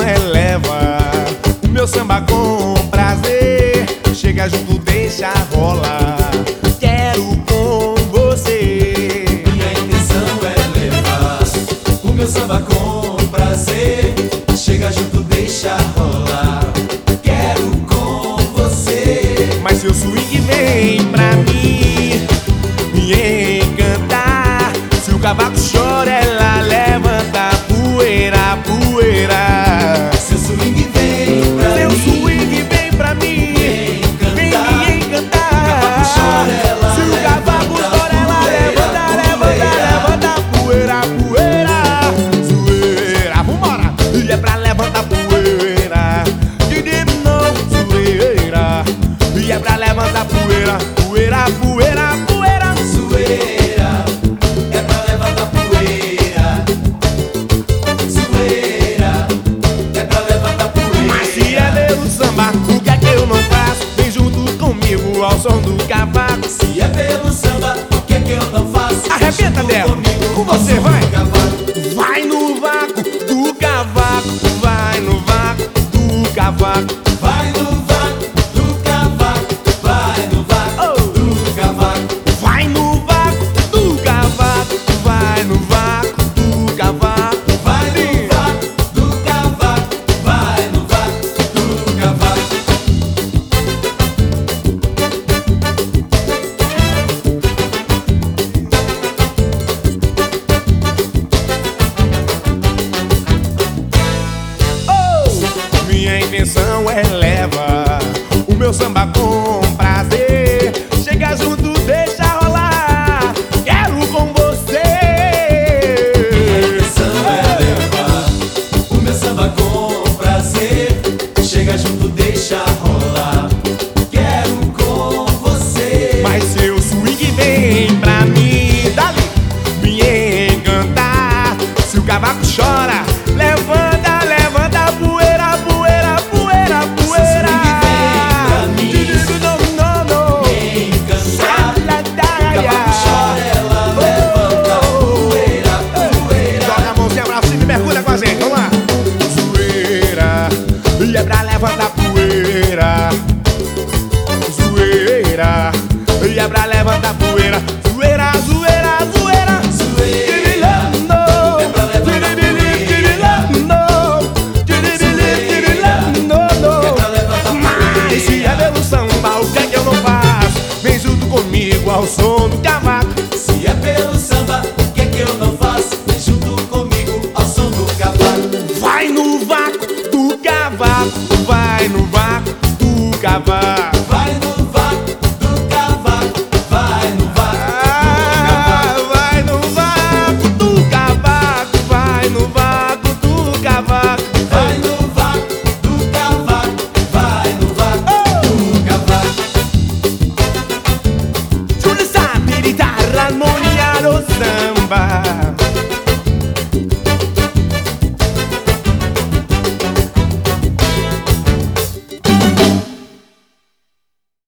eleva o meu samba com prazer. Chega junto, deixa rolar. Quero com você. Minha intenção é levar o meu samba com prazer. Chega junto, deixa rolar. Quero com você. Mas seu swing vem pra mim me encantar. Se o cavaco chora, ela levanta a poeira, poeira. Seu swing vem pra Seu mim swing vem pra mim vem me encantar. Se o cavaco chora, ela levanta, levanta, levanta a poeira, poeira. Zoeira, vambora! E é pra levantar poeira. De novo, zoeira. E é pra levantar poeira, poeira, poeira, poeira. Zoeira, é pra levantar poeira. Zoeira, é pra levantar poeira. Mas se é pelo samba, o que é que eu não faço? Vem junto comigo ao som do cavaco. Se é pelo samba, o que é que eu não faço? Arrebenta Junto dela, comigo, com você, ao som vai. do cavaco. Vai no vácuo do cavaco, vai no vácuo do cavaco. Vai no vácuo do cavaco. Vai no vácuo do cavaco. Vai no vácuo do cavaco, vai no vácuo do cavaco. Vai no vácuo do cavaco. Vai no vácuo do cavaco. Minha intenção é levar o meu samba com prazer. Chega junto, deixa rolar. Quero com você. Minha intenção é levar o meu samba com prazer. Chega junto, deixa rolar. Quero com você. Mas seu swing vem pra mim, dali, me encantar. Se o cavaco chora, levanta, levanta a poeira, poeira, poeira, poeira. Não, não, Me encantar. O cavaco chora, ela levanta poeira, poeira. joga a mãozinha pra cima e mergulha com a gente, vamos lá. Zoeira, e é pra levantar poeira. Zoeira, e é pra levantar poeira. Zoeira, zoeira, zoeira. Zoeira, é pra levantar é pra levantar Mas se é pelo samba, o que é que eu não faço? Vem junto comigo ao som do cavaco. Se é pelo samba, o que é que eu não faço? Vem junto comigo ao som do cavaco. Vai no vácuo do cavaco, vai no vácuo do cavaco. Vai no vácuo do cavaco. Vai no vácuo Vai no vácuo do cavaco, vai no vácuo do cavaco. Vai no vácuo do cavaco. Vai no vácuo do cavaco. Sulle sapere, harmonia rossa.